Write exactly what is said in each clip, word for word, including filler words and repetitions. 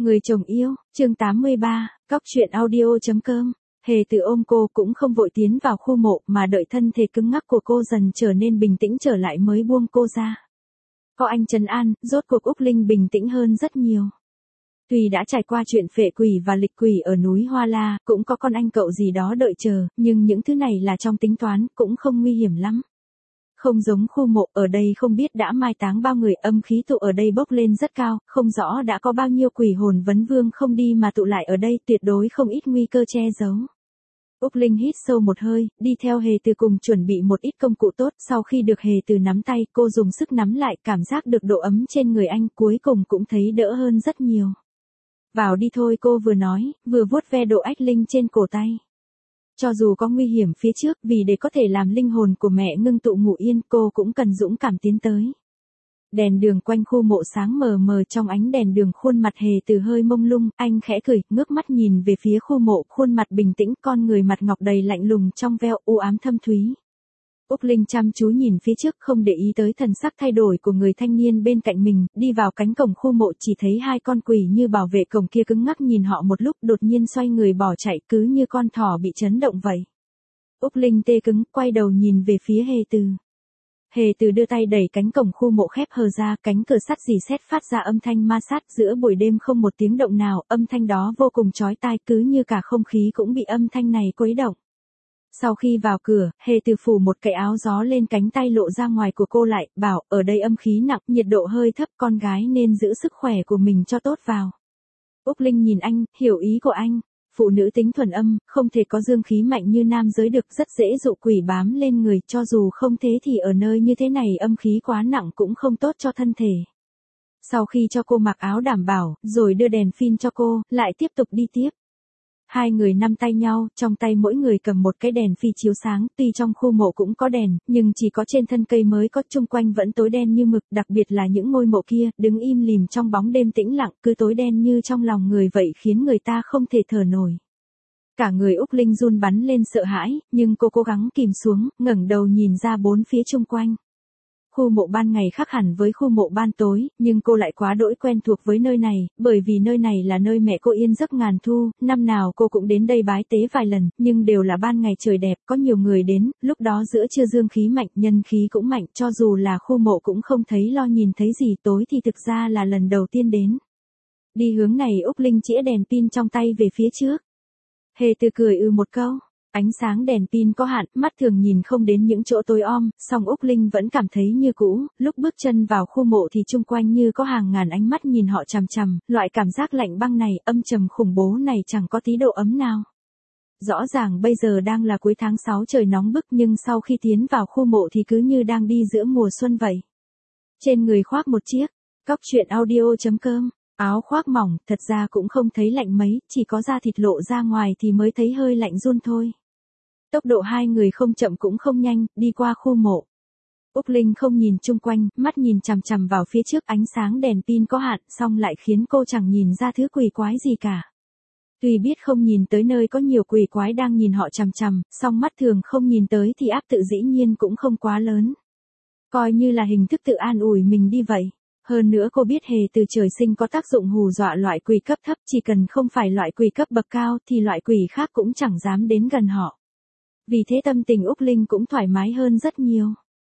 Người chồng yêu, chương tám mươi ba, cóc truyện audio.com. Hề Từ ôm cô cũng không vội tiến vào khu mộ mà đợi thân thể cứng ngắc của cô dần trở nên bình tĩnh trở lại mới buông cô ra. Có anh trấn an, rốt cuộc Úc Linh bình tĩnh hơn rất nhiều. Tuy đã trải qua chuyện phệ quỷ và lịch quỷ ở núi Hoa La, cũng có con anh cậu gì đó đợi chờ, nhưng những thứ này là trong tính toán, cũng không nguy hiểm lắm. Không giống khu mộ, ở đây không biết đã mai táng bao người, âm khí tụ ở đây bốc lên rất cao, không rõ đã có bao nhiêu quỷ hồn vấn vương không đi mà tụ lại ở đây, tuyệt đối không ít nguy cơ che giấu. Úc Linh hít sâu một hơi, đi theo Hề Từ cùng chuẩn bị một ít công cụ tốt, sau khi được Hề Từ nắm tay, cô dùng sức nắm lại, cảm giác được độ ấm trên người anh, cuối cùng cũng thấy đỡ hơn rất nhiều. Vào đi thôi, cô vừa nói, vừa vuốt ve độ ách linh trên cổ tay. Cho dù có nguy hiểm phía trước, vì để có thể làm linh hồn của mẹ ngưng tụ ngủ yên, cô cũng cần dũng cảm tiến tới. Đèn đường quanh khu mộ sáng mờ mờ, trong ánh đèn đường khuôn mặt Hề Từ hơi mông lung, anh khẽ cười, ngước mắt nhìn về phía khu mộ, khuôn mặt bình tĩnh, con người mặt ngọc đầy lạnh lùng trong veo u ám thâm thúy. Úc Linh chăm chú nhìn phía trước, không để ý tới thần sắc thay đổi của người thanh niên bên cạnh mình, đi vào cánh cổng khu mộ chỉ thấy hai con quỷ như bảo vệ cổng kia cứng ngắc nhìn họ một lúc, đột nhiên xoay người bỏ chạy, cứ như con thỏ bị chấn động vậy. Úc Linh tê cứng, quay đầu nhìn về phía Hề Từ. Hề Từ đưa tay đẩy cánh cổng khu mộ khép hờ ra, cánh cửa sắt rì sét phát ra âm thanh ma sát, giữa buổi đêm không một tiếng động nào, âm thanh đó vô cùng chói tai, cứ như cả không khí cũng bị âm thanh này quấy động. Sau khi vào cửa, Hề Từ phủ một cái áo gió lên cánh tay lộ ra ngoài của cô lại, bảo, ở đây âm khí nặng, nhiệt độ hơi thấp, con gái nên giữ sức khỏe của mình cho tốt vào. Úc Linh nhìn anh, hiểu ý của anh. Phụ nữ tính thuần âm, không thể có dương khí mạnh như nam giới được, rất dễ dụ quỷ bám lên người, cho dù không thế thì ở nơi như thế này âm khí quá nặng cũng không tốt cho thân thể. Sau khi cho cô mặc áo đảm bảo, rồi đưa đèn pin cho cô, lại tiếp tục đi tiếp. Hai người nắm tay nhau, trong tay mỗi người cầm một cái đèn phi chiếu sáng, tuy trong khu mộ cũng có đèn, nhưng chỉ có trên thân cây mới có, chung quanh vẫn tối đen như mực, đặc biệt là những ngôi mộ kia, đứng im lìm trong bóng đêm tĩnh lặng, cứ tối đen như trong lòng người vậy, khiến người ta không thể thở nổi. Cả người Úc Linh run bắn lên sợ hãi, nhưng cô cố gắng kìm xuống, ngẩng đầu nhìn ra bốn phía chung quanh. Khu mộ ban ngày khác hẳn với khu mộ ban tối, nhưng cô lại quá đỗi quen thuộc với nơi này, bởi vì nơi này là nơi mẹ cô yên giấc ngàn thu, năm nào cô cũng đến đây bái tế vài lần, nhưng đều là ban ngày trời đẹp, có nhiều người đến, lúc đó giữa trưa dương khí mạnh, nhân khí cũng mạnh, cho dù là khu mộ cũng không thấy lo nhìn thấy gì, tối thì thực ra là lần đầu tiên đến. Đi hướng này, Úc Linh chĩa đèn pin trong tay về phía trước. Hề Từ cười ừ một câu. Ánh sáng đèn pin có hạn, mắt thường nhìn không đến những chỗ tối om, song Úc Linh vẫn cảm thấy như cũ, lúc bước chân vào khu mộ thì chung quanh như có hàng ngàn ánh mắt nhìn họ chằm chằm, loại cảm giác lạnh băng này, âm trầm khủng bố này chẳng có tí độ ấm nào. Rõ ràng bây giờ đang là cuối tháng sáu trời nóng bức, nhưng sau khi tiến vào khu mộ thì cứ như đang đi giữa mùa xuân vậy. Trên người khoác một chiếc, cóc truyện audio.com. Áo khoác mỏng, thật ra cũng không thấy lạnh mấy, chỉ có da thịt lộ ra ngoài thì mới thấy hơi lạnh run thôi. Tốc độ hai người không chậm cũng không nhanh, đi qua khu mộ. Úc Linh không nhìn chung quanh, mắt nhìn chằm chằm vào phía trước, ánh sáng đèn pin có hạn, song lại khiến cô chẳng nhìn ra thứ quỷ quái gì cả. Tuy biết không nhìn tới nơi có nhiều quỷ quái đang nhìn họ chằm chằm, song mắt thường không nhìn tới thì áp tự dĩ nhiên cũng không quá lớn. Coi như là hình thức tự an ủi mình đi vậy. Hơn nữa cô biết Hề Từ trời sinh có tác dụng hù dọa loại quỷ cấp thấp, chỉ cần không phải loại quỷ cấp bậc cao thì loại quỷ khác cũng chẳng dám đến gần họ. Vì thế tâm tình Úc Linh cũng thoải mái hơn rất nhiều.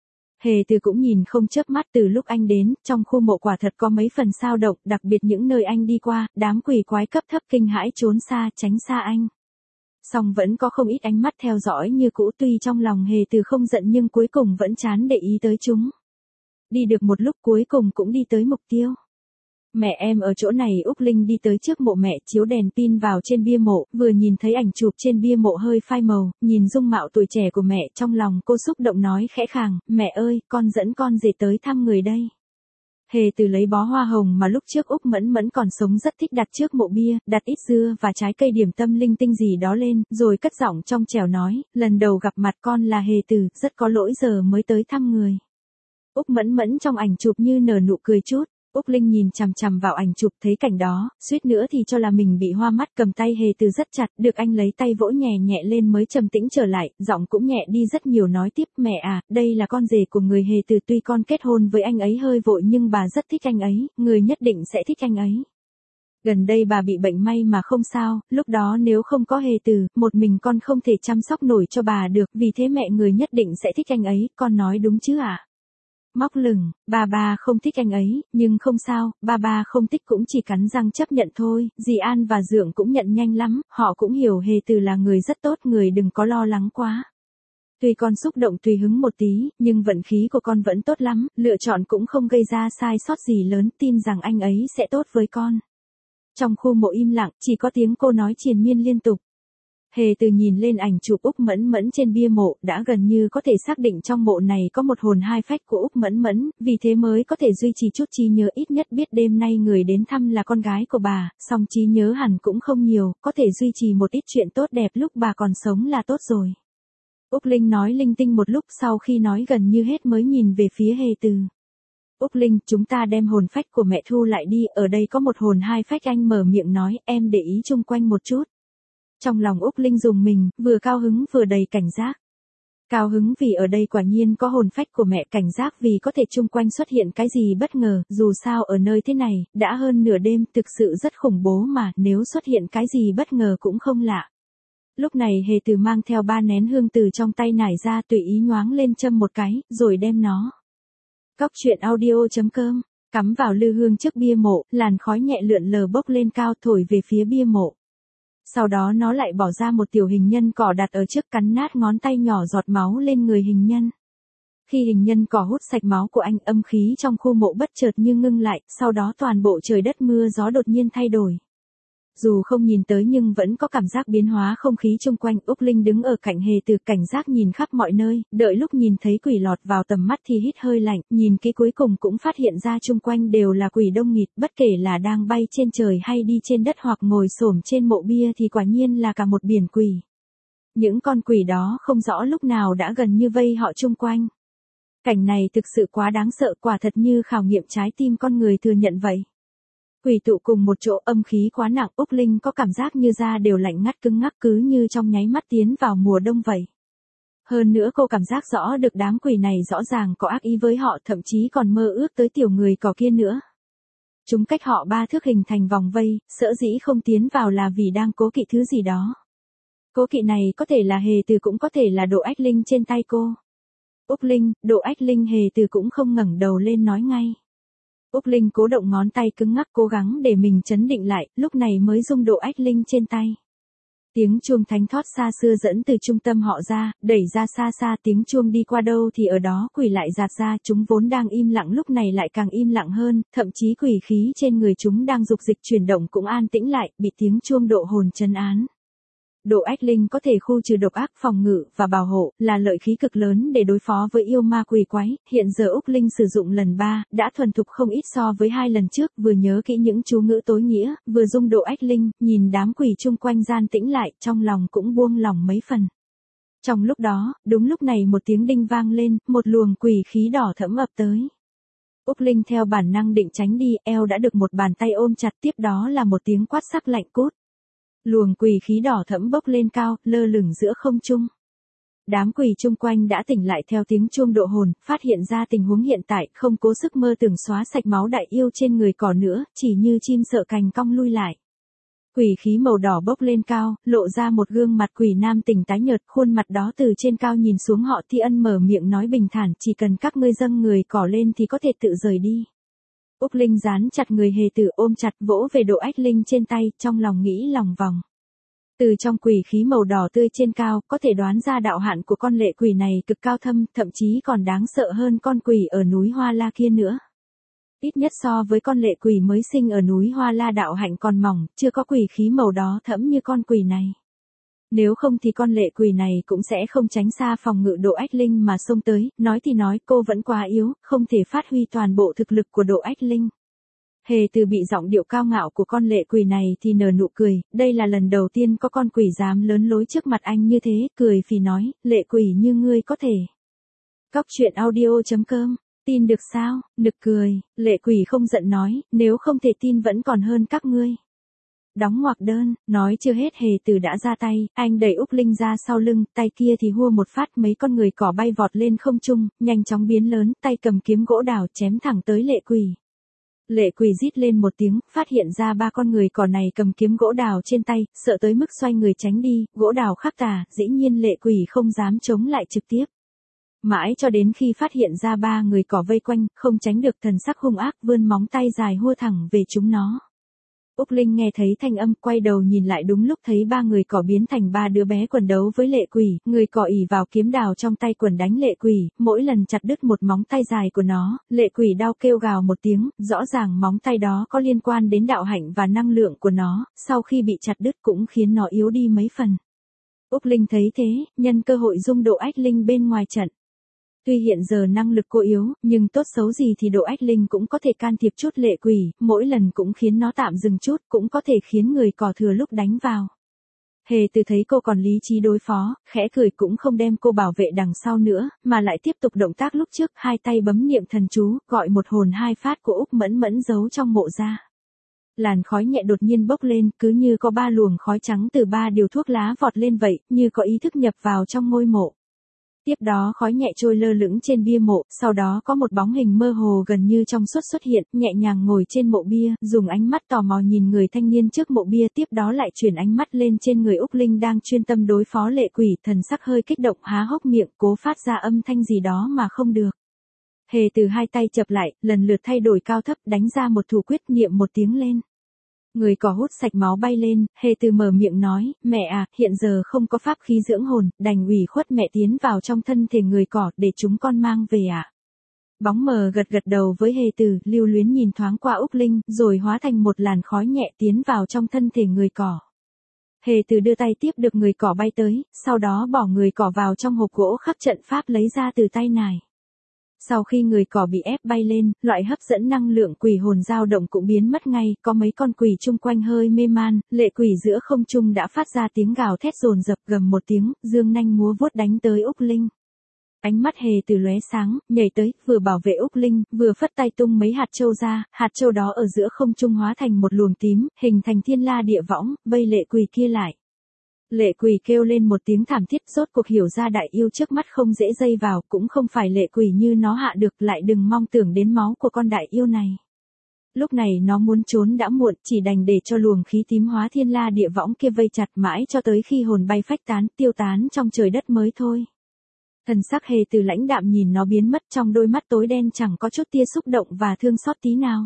Hề Từ cũng nhìn không chớp mắt từ lúc anh đến, trong khu mộ quả thật có mấy phần sao động, đặc biệt những nơi anh đi qua, đám quỷ quái cấp thấp kinh hãi trốn xa, tránh xa anh. Song vẫn có không ít ánh mắt theo dõi như cũ, tuy trong lòng Hề Từ không giận nhưng cuối cùng vẫn chán để ý tới chúng. Đi được một lúc cuối cùng cũng đi tới mục tiêu. Mẹ em ở chỗ này. Úc Linh đi tới trước mộ mẹ, chiếu đèn pin vào trên bia mộ, vừa nhìn thấy ảnh chụp trên bia mộ hơi phai màu, nhìn dung mạo tuổi trẻ của mẹ, trong lòng cô xúc động nói khẽ khàng, mẹ ơi, con dẫn con rể tới thăm người đây. Hề Từ lấy bó hoa hồng mà lúc trước Úc Mẫn Mẫn còn sống rất thích đặt trước mộ bia, đặt ít dưa và trái cây điểm tâm linh tinh gì đó lên, rồi cất giọng trong trẻo nói, lần đầu gặp mặt con là Hề Từ, rất có lỗi giờ mới tới thăm người. Úc Mẫn Mẫn trong ảnh chụp như nở nụ cười chút. Úc Linh nhìn chằm chằm vào ảnh chụp thấy cảnh đó, suýt nữa thì cho là mình bị hoa mắt, cầm tay Hề Từ rất chặt, được anh lấy tay vỗ nhẹ nhẹ lên mới trầm tĩnh trở lại, giọng cũng nhẹ đi rất nhiều, nói tiếp, mẹ à, đây là con rể của người Hề Từ, tuy con kết hôn với anh ấy hơi vội nhưng bà rất thích anh ấy, người nhất định sẽ thích anh ấy. Gần đây bà bị bệnh may mà không sao, lúc đó nếu không có Hề Từ, một mình con không thể chăm sóc nổi cho bà được, vì thế mẹ người nhất định sẽ thích anh ấy, con nói đúng chứ ạ? À? Móc lửng, ba ba không thích anh ấy, nhưng không sao, ba ba không thích cũng chỉ cắn răng chấp nhận thôi, dì An và Dượng cũng nhận nhanh lắm, họ cũng hiểu Hề Từ là người rất tốt, người đừng có lo lắng quá. Tuy con xúc động tùy hứng một tí, nhưng vận khí của con vẫn tốt lắm, lựa chọn cũng không gây ra sai sót gì lớn, tin rằng anh ấy sẽ tốt với con. Trong khu mộ im lặng, chỉ có tiếng cô nói triền miên liên tục. Hề Từ nhìn lên ảnh chụp Úc Mẫn Mẫn trên bia mộ, đã gần như có thể xác định trong mộ này có một hồn hai phách của Úc Mẫn Mẫn, vì thế mới có thể duy trì chút trí nhớ, ít nhất biết đêm nay người đến thăm là con gái của bà, song trí nhớ hẳn cũng không nhiều, có thể duy trì một ít chuyện tốt đẹp lúc bà còn sống là tốt rồi. Úc Linh nói linh tinh một lúc, sau khi nói gần như hết mới nhìn về phía Hề Từ. Úc Linh, chúng ta đem hồn phách của mẹ thu lại đi, ở đây có một hồn hai phách, anh mở miệng nói, em để ý chung quanh một chút. Trong lòng Úc Linh rùng mình, vừa cao hứng vừa đầy cảnh giác. Cao hứng vì ở đây quả nhiên có hồn phách của mẹ, cảnh giác vì có thể chung quanh xuất hiện cái gì bất ngờ, dù sao ở nơi thế này, đã hơn nửa đêm, thực sự rất khủng bố mà, nếu xuất hiện cái gì bất ngờ cũng không lạ. Lúc này Hề Từ mang theo ba nén hương từ trong tay nải ra, tùy ý nhoáng lên châm một cái, rồi đem nó. Cóc truyện audio chấm com, cắm vào lư hương trước bia mộ, làn khói nhẹ lượn lờ bốc lên cao thổi về phía bia mộ. Sau đó nó lại bỏ ra một tiểu hình nhân cỏ đặt ở trước, cắn nát ngón tay nhỏ giọt máu lên người hình nhân. Khi hình nhân cỏ hút sạch máu của anh, âm khí trong khu mộ bất chợt như ngưng lại, sau đó toàn bộ trời đất mưa gió đột nhiên thay đổi. Dù không nhìn tới nhưng vẫn có cảm giác biến hóa không khí chung quanh. Úc Linh đứng ở cạnh Hề Từ, cảnh giác nhìn khắp mọi nơi, đợi lúc nhìn thấy quỷ lọt vào tầm mắt thì hít hơi lạnh, nhìn kỹ cuối cùng cũng phát hiện ra chung quanh đều là quỷ đông nghịt, bất kể là đang bay trên trời hay đi trên đất hoặc ngồi xổm trên mộ bia thì quả nhiên là cả một biển quỷ. Những con quỷ đó không rõ lúc nào đã gần như vây họ chung quanh. Cảnh này thực sự quá đáng sợ, quả thật như khảo nghiệm trái tim con người thừa nhận vậy. Quỷ tụ cùng một chỗ, âm khí quá nặng, Úc Linh có cảm giác như da đều lạnh ngắt cứng ngắc, cứ như trong nháy mắt tiến vào mùa đông vậy. Hơn nữa cô cảm giác rõ được đám quỷ này rõ ràng có ác ý với họ, thậm chí còn mơ ước tới tiểu người cỏ kia nữa. Chúng cách họ ba thước hình thành vòng vây, sở dĩ không tiến vào là vì đang cố kỵ thứ gì đó. Cố kỵ này có thể là Hề Từ, cũng có thể là độ ách linh trên tay cô. Úc Linh, độ ách linh. Hề Từ cũng không ngẩng đầu lên nói ngay. Úc Linh cố động ngón tay cứng ngắc, cố gắng để mình trấn định lại, lúc này mới rung độ ách linh trên tay. Tiếng chuông thánh thót xa xưa dẫn từ trung tâm họ ra, đẩy ra xa xa, tiếng chuông đi qua đâu thì ở đó quỷ lại dạt ra, chúng vốn đang im lặng lúc này lại càng im lặng hơn, thậm chí quỷ khí trên người chúng đang dục dịch chuyển động cũng an tĩnh lại, bị tiếng chuông độ hồn trấn án. Độ ách linh có thể khu trừ độc ác, phòng ngự và bảo hộ, là lợi khí cực lớn để đối phó với yêu ma quỷ quái. Hiện giờ Úc Linh sử dụng lần ba, đã thuần thục không ít so với hai lần trước, vừa nhớ kỹ những chú ngữ tối nghĩa, vừa dung độ ách linh, nhìn đám quỷ chung quanh gian tĩnh lại, trong lòng cũng buông lỏng mấy phần. Trong lúc đó, đúng lúc này một tiếng đinh vang lên, một luồng quỷ khí đỏ thẫm ập tới. Úc Linh theo bản năng định tránh đi, eo đã được một bàn tay ôm chặt, tiếp đó là một tiếng quát sắc lạnh cốt. Luồng quỷ khí đỏ thẫm bốc lên cao, lơ lửng giữa không trung. Đám quỷ chung quanh đã tỉnh lại theo tiếng chuông độ hồn, phát hiện ra tình huống hiện tại, không cố sức mơ tưởng xóa sạch máu đại yêu trên người cỏ nữa, chỉ như chim sợ cành cong lui lại. Quỷ khí màu đỏ bốc lên cao, lộ ra một gương mặt quỷ nam tỉnh tái nhợt, khuôn mặt đó từ trên cao nhìn xuống họ. Thi Ân mở miệng nói bình thản, chỉ cần các ngươi dâng người cỏ lên thì có thể tự rời đi. Úc Linh dán chặt người Hề Từ, ôm chặt vỗ về độ ách linh trên tay, trong lòng nghĩ lòng vòng. Từ trong quỷ khí màu đỏ tươi trên cao, có thể đoán ra đạo hạn của con lệ quỷ này cực cao thâm, thậm chí còn đáng sợ hơn con quỷ ở núi Hoa La kia nữa. Ít nhất so với con lệ quỷ mới sinh ở núi Hoa La, đạo hạnh còn mỏng, chưa có quỷ khí màu đó thẫm như con quỷ này. Nếu không thì con lệ quỷ này cũng sẽ không tránh xa phòng ngự độ ách linh mà xông tới, nói thì nói cô vẫn quá yếu, không thể phát huy toàn bộ thực lực của độ ách linh. Hề Từ bị giọng điệu cao ngạo của con lệ quỷ này thì nở nụ cười, đây là lần đầu tiên có con quỷ dám lớn lối trước mặt anh như thế, cười phì nói, lệ quỷ như ngươi có thể. Cóc truyện audio chấm com, tin được sao, nực cười, lệ quỷ không giận nói, nếu không thể tin vẫn còn hơn các ngươi. Đóng ngoặc đơn, nói chưa hết Hề Từ đã ra tay, anh đẩy Úc Linh ra sau lưng, tay kia thì hua một phát, mấy con người cỏ bay vọt lên không trung, nhanh chóng biến lớn, tay cầm kiếm gỗ đào chém thẳng tới lệ quỷ. Lệ Quỳ rít lên một tiếng, phát hiện ra ba con người cỏ này cầm kiếm gỗ đào trên tay, sợ tới mức xoay người tránh đi, gỗ đào khắc tà, dĩ nhiên Lệ Quỳ không dám chống lại trực tiếp. Mãi cho đến khi phát hiện ra ba người cỏ vây quanh, không tránh được thần sắc hung ác vươn móng tay dài hua thẳng về chúng nó. Úc Linh nghe thấy thanh âm quay đầu nhìn lại đúng lúc thấy ba người cỏ biến thành ba đứa bé quần đấu với Lệ Quỳ, người cỏ ỉ vào kiếm đào trong tay quần đánh Lệ Quỳ, mỗi lần chặt đứt một móng tay dài của nó, Lệ Quỳ đau kêu gào một tiếng, rõ ràng móng tay đó có liên quan đến đạo hạnh và năng lượng của nó, sau khi bị chặt đứt cũng khiến nó yếu đi mấy phần. Úc Linh thấy thế, nhân cơ hội dung Độ Ách Linh bên ngoài trận. Tuy hiện giờ năng lực cô yếu, nhưng tốt xấu gì thì Độ Ách Linh cũng có thể can thiệp chút Lệ Quỳ, mỗi lần cũng khiến nó tạm dừng chút, cũng có thể khiến người cỏ thừa lúc đánh vào. Hề Từ thấy cô còn lý trí đối phó, khẽ cười cũng không đem cô bảo vệ đằng sau nữa, mà lại tiếp tục động tác lúc trước, hai tay bấm niệm thần chú, gọi một hồn hai phát của Úc Mẫn Mẫn giấu trong mộ ra. Làn khói nhẹ đột nhiên bốc lên, cứ như có ba luồng khói trắng từ ba điều thuốc lá vọt lên vậy, như có ý thức nhập vào trong ngôi mộ. Tiếp đó khói nhẹ trôi lơ lửng trên bia mộ, sau đó có một bóng hình mơ hồ gần như trong suốt xuất hiện, nhẹ nhàng ngồi trên mộ bia, dùng ánh mắt tò mò nhìn người thanh niên trước mộ bia, tiếp đó lại chuyển ánh mắt lên trên người Úc Linh đang chuyên tâm đối phó Lệ Quỳ, thần sắc hơi kích động há hốc miệng, cố phát ra âm thanh gì đó mà không được. Hề Từ hai tay chập lại, lần lượt thay đổi cao thấp, đánh ra một thủ quyết, niệm một tiếng lên. Người cỏ hút sạch máu bay lên, Hề Từ mở miệng nói, mẹ à, hiện giờ không có pháp khí dưỡng hồn, đành ủy khuất mẹ tiến vào trong thân thể người cỏ, để chúng con mang về ạ. À? Bóng mờ gật gật đầu với Hề Từ, lưu luyến nhìn thoáng qua Úc Linh, rồi hóa thành một làn khói nhẹ tiến vào trong thân thể người cỏ. Hề Từ đưa tay tiếp được người cỏ bay tới, sau đó bỏ người cỏ vào trong hộp gỗ khắc trận pháp lấy ra từ tay nải. Sau khi người cỏ bị ép bay lên, loại hấp dẫn năng lượng quỷ hồn dao động cũng biến mất ngay, có mấy con quỷ chung quanh hơi mê man, Lệ Quỳ giữa không trung đã phát ra tiếng gào thét dồn dập, gầm một tiếng, dương nanh múa vuốt đánh tới Úc Linh. Ánh mắt Hề Từ lóe sáng, nhảy tới, vừa bảo vệ Úc Linh, vừa phất tay tung mấy hạt châu ra, hạt châu đó ở giữa không trung hóa thành một luồng tím, hình thành thiên la địa võng, vây Lệ Quỳ kia lại. Lệ Quỳ kêu lên một tiếng thảm thiết, rốt cuộc hiểu ra đại yêu trước mắt không dễ dây vào, cũng không phải Lệ Quỳ như nó hạ được, lại đừng mong tưởng đến máu của con đại yêu này. Lúc này nó muốn trốn đã muộn, chỉ đành để cho luồng khí tím hóa thiên la địa võng kia vây chặt mãi cho tới khi hồn bay phách tán, tiêu tán trong trời đất mới thôi. Thần sắc Hề Từ lãnh đạm nhìn nó biến mất, trong đôi mắt tối đen chẳng có chút tia xúc động và thương xót tí nào.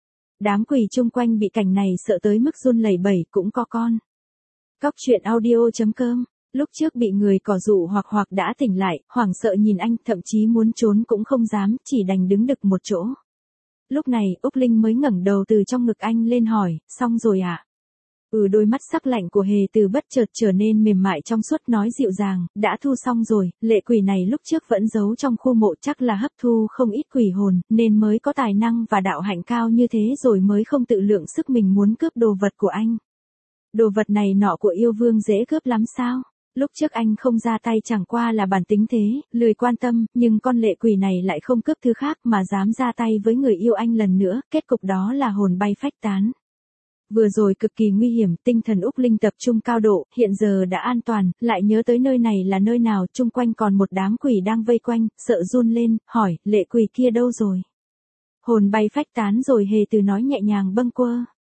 Đám quỷ chung quanh bị cảnh này sợ tới mức run lẩy bẩy, cũng có con. Cóc truyện audio chấm com. Lúc trước bị người cỏ dụ hoặc hoặc đã tỉnh lại, hoảng sợ nhìn anh, thậm chí muốn trốn cũng không dám, chỉ đành đứng đực một chỗ. Lúc này, Úc Linh mới ngẩng đầu từ trong ngực anh lên hỏi, xong rồi à? Ừ, đôi mắt sắc lạnh của Hề Từ bất chợt trở nên mềm mại trong suốt, nói dịu dàng, đã thu xong rồi, Lệ Quỳ này lúc trước vẫn giấu trong khu mộ, chắc là hấp thu không ít quỷ hồn, nên mới có tài năng và đạo hạnh cao như thế, rồi mới không tự lượng sức mình muốn cướp đồ vật của anh. Đồ vật này nọ của yêu vương dễ cướp lắm sao? Lúc trước anh không ra tay chẳng qua là bản tính thế, lười quan tâm, nhưng con Lệ Quỳ này lại không cướp thứ khác mà dám ra tay với người yêu anh lần nữa, kết cục đó là hồn bay phách tán. Vừa rồi cực kỳ nguy hiểm, tinh thần Úc Linh tập trung cao độ, hiện giờ đã an toàn, lại nhớ tới nơi này là nơi nào, chung quanh còn một đám quỷ đang vây quanh, sợ run lên, hỏi, Lệ Quỳ kia đâu rồi? Hồn bay phách tán rồi, Hề Từ nói nhẹ nhàng bâng quơ.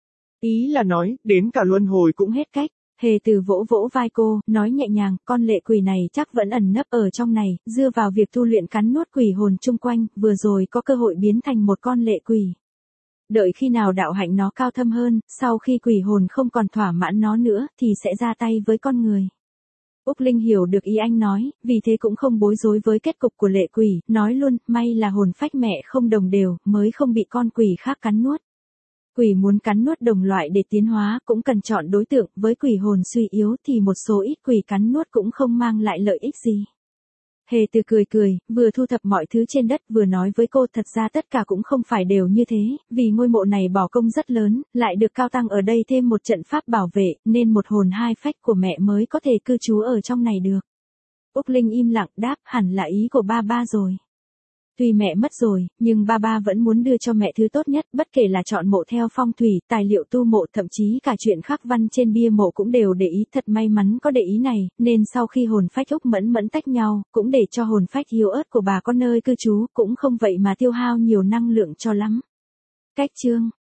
Ý là nói, đến cả luân hồi cũng hết cách. Hề Từ vỗ vỗ vai cô, nói nhẹ nhàng, con Lệ Quỳ này chắc vẫn ẩn nấp ở trong này, dựa vào việc tu luyện cắn nuốt quỷ hồn chung quanh, vừa rồi có cơ hội biến thành một con lệ quỷ. Đợi khi nào đạo hạnh nó cao thâm hơn, sau khi quỷ hồn không còn thỏa mãn nó nữa, thì sẽ ra tay với con người. Úc Linh hiểu được ý anh nói, vì thế cũng không bối rối với kết cục của Lệ Quỳ, nói luôn, may là hồn phách mẹ không đồng đều, mới không bị con quỷ khác cắn nuốt. Quỷ muốn cắn nuốt đồng loại để tiến hóa cũng cần chọn đối tượng, với quỷ hồn suy yếu thì một số ít quỷ cắn nuốt cũng không mang lại lợi ích gì. Hề Từ cười cười, vừa thu thập mọi thứ trên đất vừa nói với cô, thật ra tất cả cũng không phải đều như thế, vì ngôi mộ này bỏ công rất lớn, lại được cao tăng ở đây thêm một trận pháp bảo vệ, nên một hồn hai phách của mẹ mới có thể cư trú ở trong này được. Úc Linh im lặng đáp, hẳn là ý của ba ba rồi. Tuy mẹ mất rồi, nhưng ba ba vẫn muốn đưa cho mẹ thứ tốt nhất, bất kể là chọn mộ theo phong thủy, tài liệu tu mộ, thậm chí cả chuyện khắc văn trên bia mộ cũng đều để ý, thật may mắn có để ý này, nên sau khi hồn phách Úc Mẫn Mẫn tách nhau, cũng để cho hồn phách yếu ớt của bà có nơi cư trú, cũng không vậy mà tiêu hao nhiều năng lượng cho lắm. Cách chương